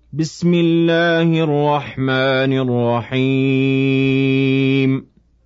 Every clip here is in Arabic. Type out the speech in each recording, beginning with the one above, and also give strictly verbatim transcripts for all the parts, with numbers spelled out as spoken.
بسم الله الرحمن الرحيم.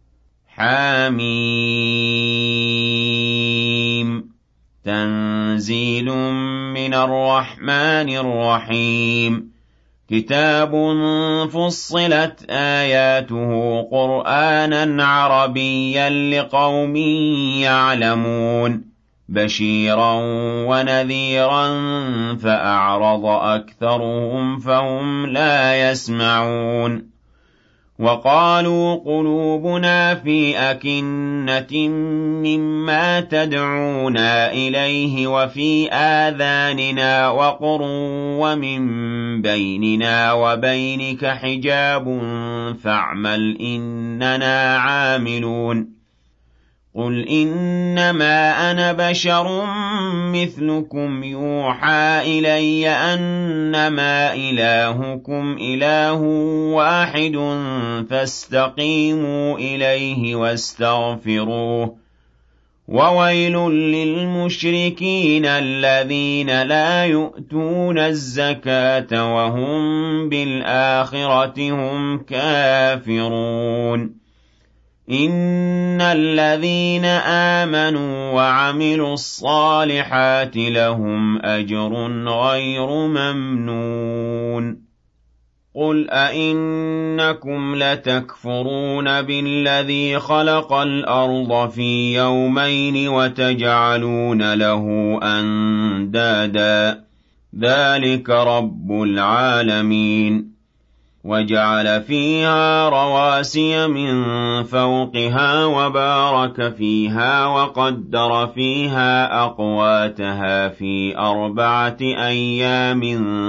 حميم. تنزيل من الرحمن الرحيم. كتاب فصلت آياته قرآنا عربيا لقوم يعلمون بشيرا ونذيرا فأعرض أكثرهم فهم لا يسمعون. وقالوا قلوبنا في أكنة مما تدعونا إليه وفي آذاننا وقر ومن بيننا وبينك حجاب فاعمل إننا عاملون. قل إنما أنا بشر مثلكم يوحى إلي أنما إلهكم إله واحد فاستقيموا إليه واستغفروه. وويل للمشركين الذين لا يؤتون الزكاة وهم بالآخرة هم كافرون. إن الذين آمنوا وعملوا الصالحات لهم أجر غير ممنون. قل أئنكم لتكفرون بالذي خلق الأرض في يومين وتجعلون له أندادا ذلك رب العالمين. وجعل فيها رواسي من فوقها وبارك فيها وقدر فيها أقواتها في أربعة أيام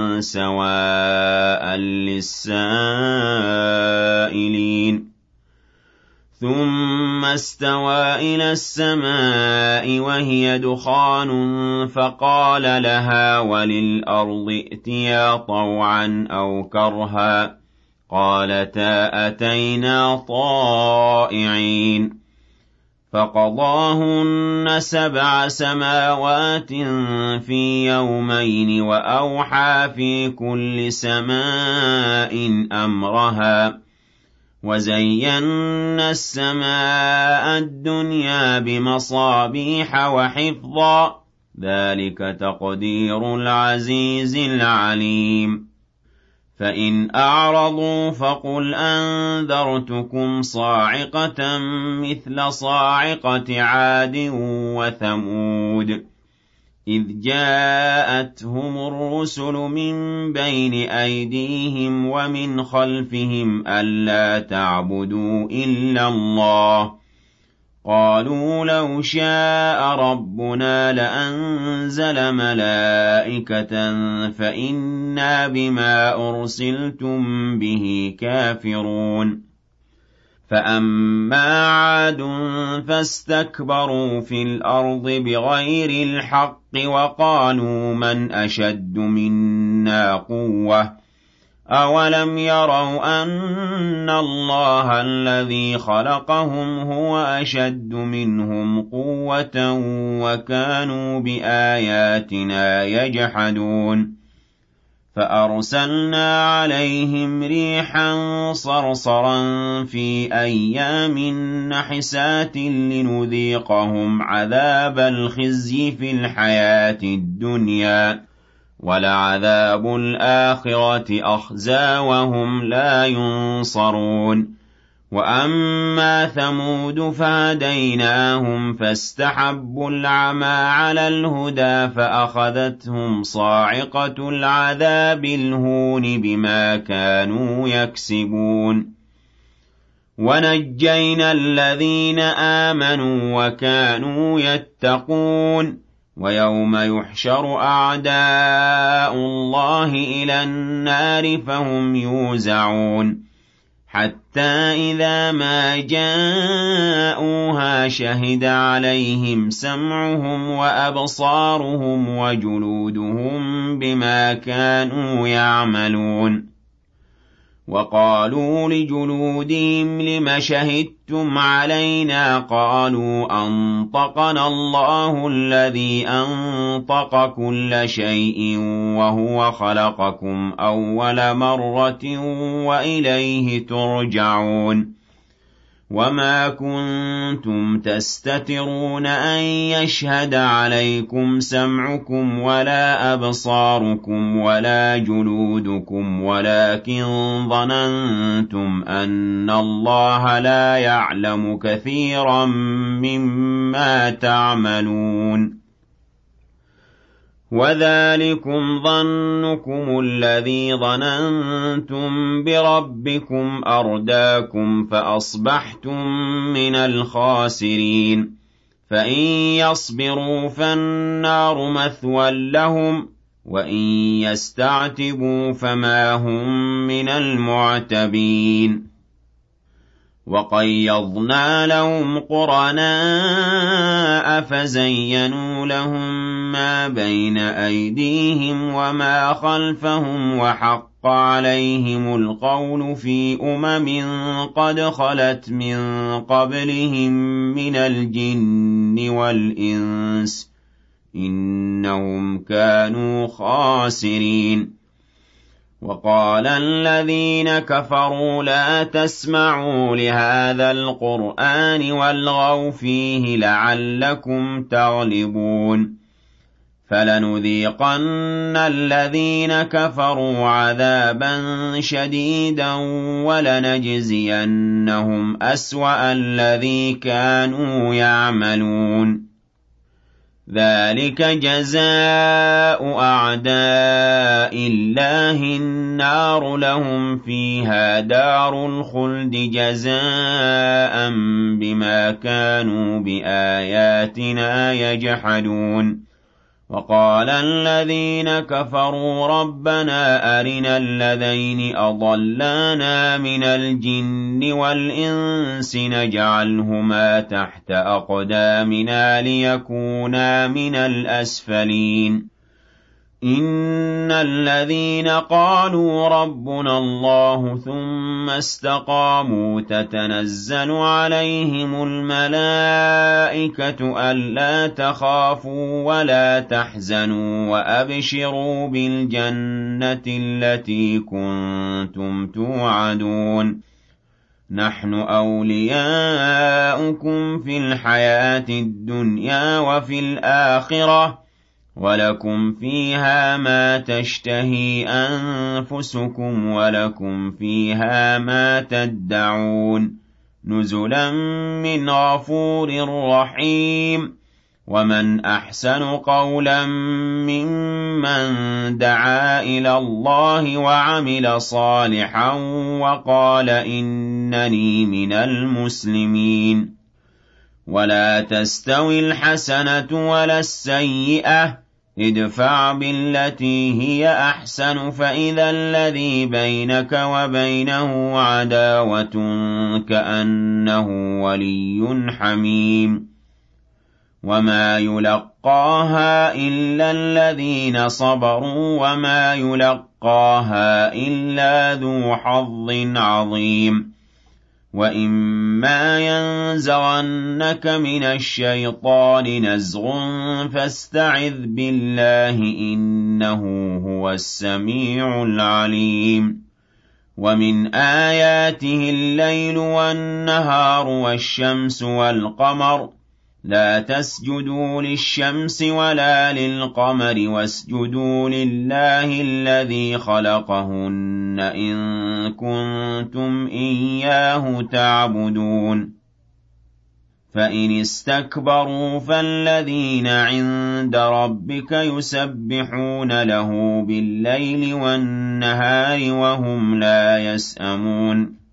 سواء للسائلين. ثم استوى إلى السماء وهي دخان فقال لها وللأرض ائتيا طوعا أو كرها قالتا أتينا طائعين. فقضاهن سبع سماوات في يومين وأوحى في كل سماء أمرها. وزينا السماء الدنيا بمصابيح وحفظا ذلك تقدير العزيز العليم. فإن أعرضوا فقل أنذرتكم صاعقة مثل صاعقة عاد وثمود إذ جاءتهم الرسل من بين أيديهم ومن خلفهم ألا تعبدوا إلا الله قالوا لو شاء ربنا لأنزل ملائكة فإنا بما أرسلتم به كافرون. فأما عاد فاستكبروا في الأرض بغير الحق وقالوا من أشد منا قوة أولم يروا أن الله الذي خلقهم هو أشد منهم قوة وكانوا بآياتنا يجحدون. فأرسلنا عليهم ريحا صرصرا في أيام نحسات لنذيقهم عذاب الخزي في الحياة الدنيا ولعذاب الآخرة أخزى وهم لا ينصرون. وأما ثمود فهديناهم فاستحبوا العمى على الهدى فأخذتهم صاعقة العذاب الهون بما كانوا يكسبون. ونجينا الذين آمنوا وكانوا يتقون. ويوم يحشر أعداء الله إلى النار فهم يوزعون حتى إذا ما جاءوها شهد عليهم سمعهم وأبصارهم وجلودهم بما كانوا يعملون. وَقَالُوا لِجُلُودِهِمْ لِمَ شَهِدتُّمْ عَلَيْنَا قَالُوا أَنطَقَنَا اللَّهُ الَّذِي أَنطَقَ كُلَّ شَيْءٍ وَهُوَ خَلَقَكُمْ أَوَّلَ مَرَّةٍ وَإِلَيْهِ تُرْجَعُونَ وَمَا كُنتُمْ تَسْتَتِرُونَ أَن يَشْهَدَ عَلَيْكُمْ سَمْعُكُمْ وَلَا أَبْصَارُكُمْ وَلَا جُلُودُكُمْ وَلَٰكِن ظَنَنتُمْ أَنَّ اللَّهَ لَا يَعْلَمُ كَثِيرًا مِّمَّا تَعْمَلُونَ وَذَٰلِكُمْ ظَنُّكُمُ الَّذِي ظَنَنتُم بِرَبِّكُمْ أَرْدَاكُمْ فَأَصْبَحْتُم مِّنَ الْخَاسِرِينَ فَإِن يَصْبِرُوا فَالنَّارُ مَثْوًى لَّهُمْ وَإِن يَسْتَعْتِبُوا فَمَا هُم مِّنَ الْمُعْتَبِينَ وَقَيَّضْنَا لَهُمْ قُرَنَاءَ فَزَيَّنُوا لَهُم مَّا بَيْنَ أَيْدِيهِمْ وَمَا خَلْفَهُمْ وَحَقَّ عَلَيْهِمُ الْقَوْلُ فِي أُمَمٍ قَدْ خَلَتْ مِن قَبْلِهِم مِّنَ الْجِنِّ وَالْإِنسِ ۖ إِنَّهُمْ كَانُوا خَاسِرِينَ وَقَالَ الَّذِينَ كَفَرُوا لَا تَسْمَعُوا لِهَٰذَا الْقُرْآنِ وَالْغَوْا فِيهِ لَعَلَّكُمْ تَغْلِبُونَ فَلَنُذِيقَنَّ الَّذِينَ كَفَرُوا عَذَابًا شَدِيدًا وَلَنَجْزِيَنَّهُمْ أَسْوَأَ الَّذِي كَانُوا يَعْمَلُونَ ذَلِكَ جَزَاءُ أَعْدَاءِ اللَّهِ النَّارُ لَهُمْ فِيهَا دَارُ الْخُلْدِ جَزَاءً بِمَا كَانُوا بِآيَاتِنَا يَجْحَدُونَ وَقَالَ الَّذِينَ كَفَرُوا رَبَّنَا أَرِنَا اللَّذَيْنِ أَضَلَّانَا مِنَ الْجِنِّ وَالْإِنسِ نَجْعَلْهُمَا تَحْتَ أَقْدَامِنَا لِيَكُونَا مِنَ الْأَسْفَلِينَ إِنَّ الَّذِينَ قَالُوا رَبُّنَا اللَّهُ ثُمَّ اسْتَقَامُوا تَتَنَزَّلُ عَلَيْهِمُ الْمَلَائِكَةُ أَلَّا تَخَافُوا وَلَا تَحْزَنُوا وَأَبْشِرُوا بِالْجَنَّةِ الَّتِي كُنتُمْ تُوعَدُونَ نَحْنُ أَوْلِيَاؤُكُمْ فِي الْحَيَاةِ الدُّنْيَا وَفِي الْآخِرَةِ وَلَكُمْ فِيهَا مَا تَشْتَهِي أَنفُسُكُمْ وَلَكُمْ فِيهَا مَا تَدَّعُونَ نُزُلًا مِّنْ غَفُورٍ رَّحِيمٍ وَمَنْ أَحْسَنُ قَوْلًا مِّمَّن دَعَا إِلَى اللَّهِ وَعَمِلَ صَالِحًا وَقَالَ إِنَّنِي مِنَ الْمُسْلِمِينَ وَلَا تَسْتَوِي الْحَسَنَةُ وَلَا السَّيِّئَةُ ادْفَعْ بِالَّتِي هِيَ أَحْسَنُ فَإِذَا الَّذِي بَيْنَكَ وَبَيْنَهُ عَدَاوَةٌ كَأَنَّهُ وَلِيٌّ حَمِيمٌ وَمَا يُلَقَّاهَا إِلَّا الَّذِينَ صَبَرُوا وَمَا يُلَقَّاهَا إِلَّا ذُو حَظٍّ عَظِيمٍ وَإِمَّا يَنزَغَنَّكَ مِنَ الشَّيْطَانِ نَزْغٌ فَاسْتَعِذْ بِاللَّهِ ۖ إِنَّهُ هُوَ السَّمِيعُ الْعَلِيمُ وَمِنْ آيَاتِهِ اللَّيْلُ وَالنَّهَارُ وَالشَّمْسُ وَالْقَمَرُ لَا تَسْجُدُوا لِلشَّمْسِ وَلَا لِلْقَمَرِ وَاسْجُدُوا لِلَّهِ الَّذِي خَلَقَهُنَّ إِن كُنتُمْ إِيَّاهُ تَعْبُدُونَ فَإِنِ اسْتَكْبَرُوا فَالَّذِينَ عِندَ رَبِّكَ يُسَبِّحُونَ لَهُ بِاللَّيْلِ وَالنَّهَارِ وَهُمْ لَا يَسْأَمُونَ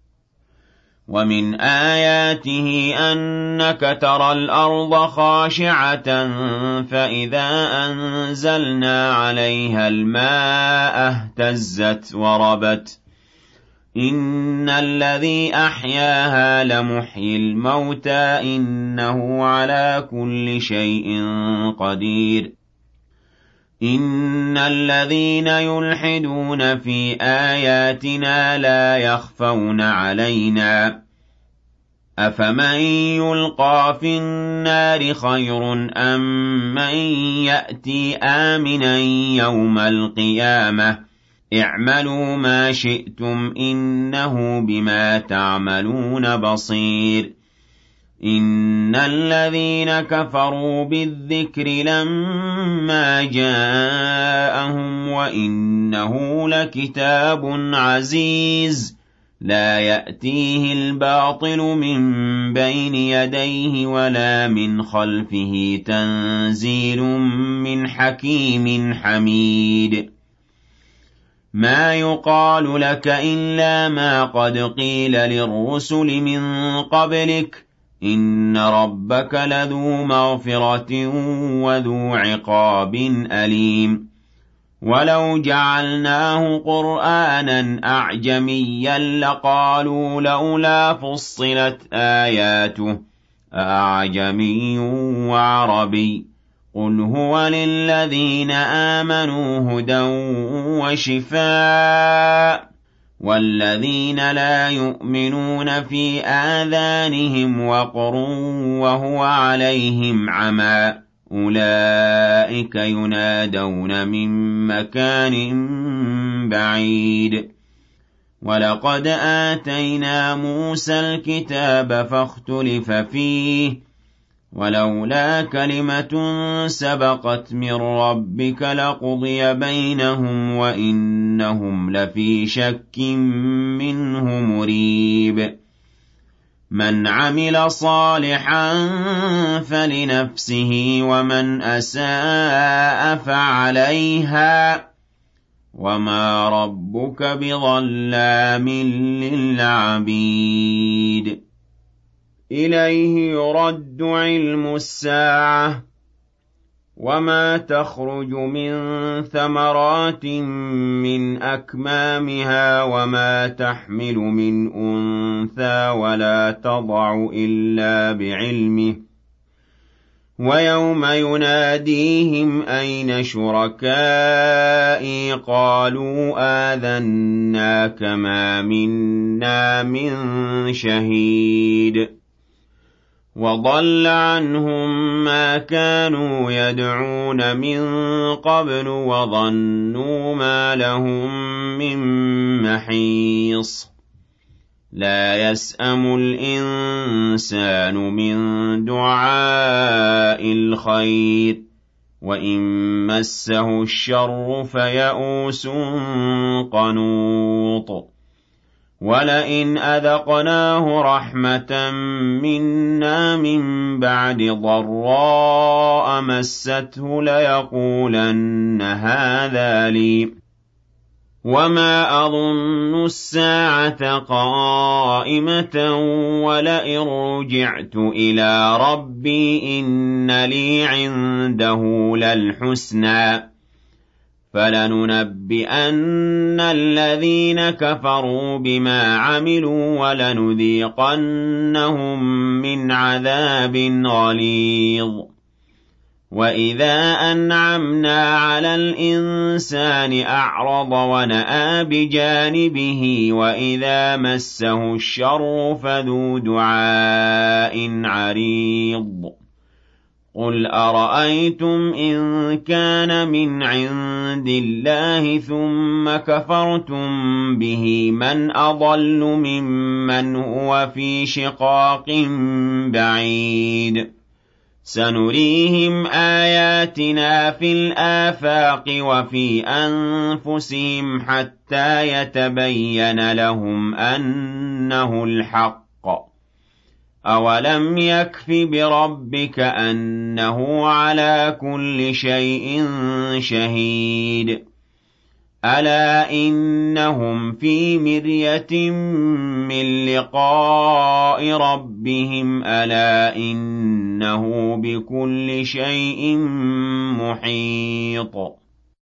وَمِنْ آيَاتِهِ أَنَّكَ تَرَى الْأَرْضَ خَاشِعَةً فَإِذَا أَنزَلْنَا عَلَيْهَا الْمَاءَ اهْتَزَّتْ وَرَبَتْ إِنَّ الَّذِي أَحْيَاهَا لَمُحْيِي الْمَوْتَىٰ إِنَّهُ عَلَىٰ كُلِّ شَيْءٍ قَدِيرٌ إِنَّ الَّذِينَ يُلْحِدُونَ فِي آيَاتِنَا لَا يَخْفَوْنَ عَلَيْنَا أَفَمَن يُلْقَىٰ فِي النَّارِ خَيْرٌ أَم مَّن يَأْتِي آمِنًا يَوْمَ الْقِيَامَةِ اعْمَلُوا مَا شِئْتُمْ إِنَّهُ بِمَا تَعْمَلُونَ بَصِيرٌ إِنَّ الَّذِينَ كَفَرُوا بِالذِّكْرِ لَمَّا جَاءَهُمْ وَإِنَّهُ لَكِتَابٌ عَزِيزٌ لَا يَأْتِيهِ الْبَاطِلُ مِن بَيْنِ يَدَيْهِ وَلَا مِنْ خَلْفِهِ تَنزِيلٌ مِّنْ حَكِيمٍ حَمِيدٍ مَا يُقَالُ لَكَ إِلَّا مَا قَدْ قِيلَ لِلرُّسُلِ مِن قَبْلِكَ إِنَّ رَبَّكَ لَذُو مَغْفِرَةٍ وَذُو عِقَابٍ أَلِيمٍ وَلَوْ جَعَلْنَاهُ قُرْآنًا أَعْجَمِيًّا لَّقَالُوا لَوْلَا فُصِّلَتْ آيَاتُهُ أَأَعْجَمِيٌّ وَعَرَبِيٌّ قُلْ هُوَ لِلَّذِينَ آمَنُوا هُدًى وَشِفَاءٌ وَالَّذِينَ لَا يُؤْمِنُونَ فِي آذَانِهِمْ وَقْرٌ وَهُوَ عَلَيْهِمْ عَمًى أُولَٰئِكَ يُنَادَوْنَ مِن مَّكَانٍ بَعِيدٍ وَلَقَدْ آتَيْنَا مُوسَى الْكِتَابَ فَاخْتُلِفَ فِيهِ وَلَوْلَا كَلِمَةٌ سَبَقَتْ مِن رَّبِّكَ لَقُضِيَ بَيْنَهُمْ وَإِنَّهُمْ لَفِي شَكٍّ مِّنْهُ مُرِيبٍ مَنْ عَمِلَ صَالِحًا فَلِنَفْسِهِ وَمَنْ أَسَاءَ فَعَلَيْهَا وَمَا رَبُّكَ بِظَلَّامٍ لِّلْعَبِيدِ إِلَيْهِ يُرَدُّ عِلْمُ السَّاعَةِ وَمَا تَخْرُجُ مِن ثَمَرَاتٍ مِّنْ أَكْمَامِهَا وَمَا تَحْمِلُ مِنْ أُنثَىٰ وَلَا تَضَعُ إِلَّا بِعِلْمِهِ وَيَوْمَ يُنَادِيهِمْ أَيْنَ شُرَكَائِي قَالُوا آذَنَّاكَ مَا مِنَّا مِن شَهِيدٍ وَضَلَّ عَنْهُم مَّا كَانُوا يَدْعُونَ مِن قَبْلُ وَظَنُّوا مَا لَهُم مِّن مَّحِيصٍ لَا يَسْأَمُ الْإِنسَانُ مِن دُعَاءِ الْخَيْرِ وَإِن مَّسَّهُ الشَّرُّ فَيَئُوسٌ قَنُوطٌ وَلَئِنْ أَذَقْنَاهُ رَحْمَةً مِّنَّا مِن بَعْدِ ضَرَّاءَ مَسَّتْهُ لَيَقُولَنَّ هَٰذَا لِي وَمَا أَظُنُّ السَّاعَةَ قَائِمَةً وَلَئِن رُّجِعْتُ إِلَىٰ رَبِّي إِنَّ لِي عِندَهُ لَلْحُسْنَىٰ فَلَنُنَبِّئَنَّ الَّذِينَ كَفَرُوا بِمَا عَمِلُوا وَلَنُذِيقَنَّهُم مِّنْ عَذَابٍ غَلِيظٍ وَإِذَا أَنْعَمْنَا عَلَى الْإِنسَانِ أَعْرَضَ وَنَأَىٰ بِجَانِبِهِ وَإِذَا مَسَّهُ الشَّرُّ فَذُو دُعَاءٍ عَرِيضٍ قُلْ أَرَأَيْتُمْ إِن كَانَ مِنْ عِندِ اللَّهِ ثُمَّ كَفَرْتُم بِهِ مَنْ أَضَلُّ مِمَّنْ هُوَ فِي شِقَاقٍ بَعِيدٍ سَنُرِيهِمْ آيَاتِنَا فِي الْآفَاقِ وَفِي أَنفُسِهِمْ حَتَّىٰ يَتَبَيَّنَ لَهُمْ أَنَّهُ الْحَقُّ أَوَلَمْ يَكْفِ بِرَبِّكَ أَنَّهُ عَلَىٰ كُلِّ شَيْءٍ شَهِيدٌ أَلَا إِنَّهُمْ فِي مِرْيَةٍ مِّن لِّقَاءِ رَبِّهِمْ أَلَا إِنَّهُ بِكُلِّ شَيْءٍ مُّحِيطٌ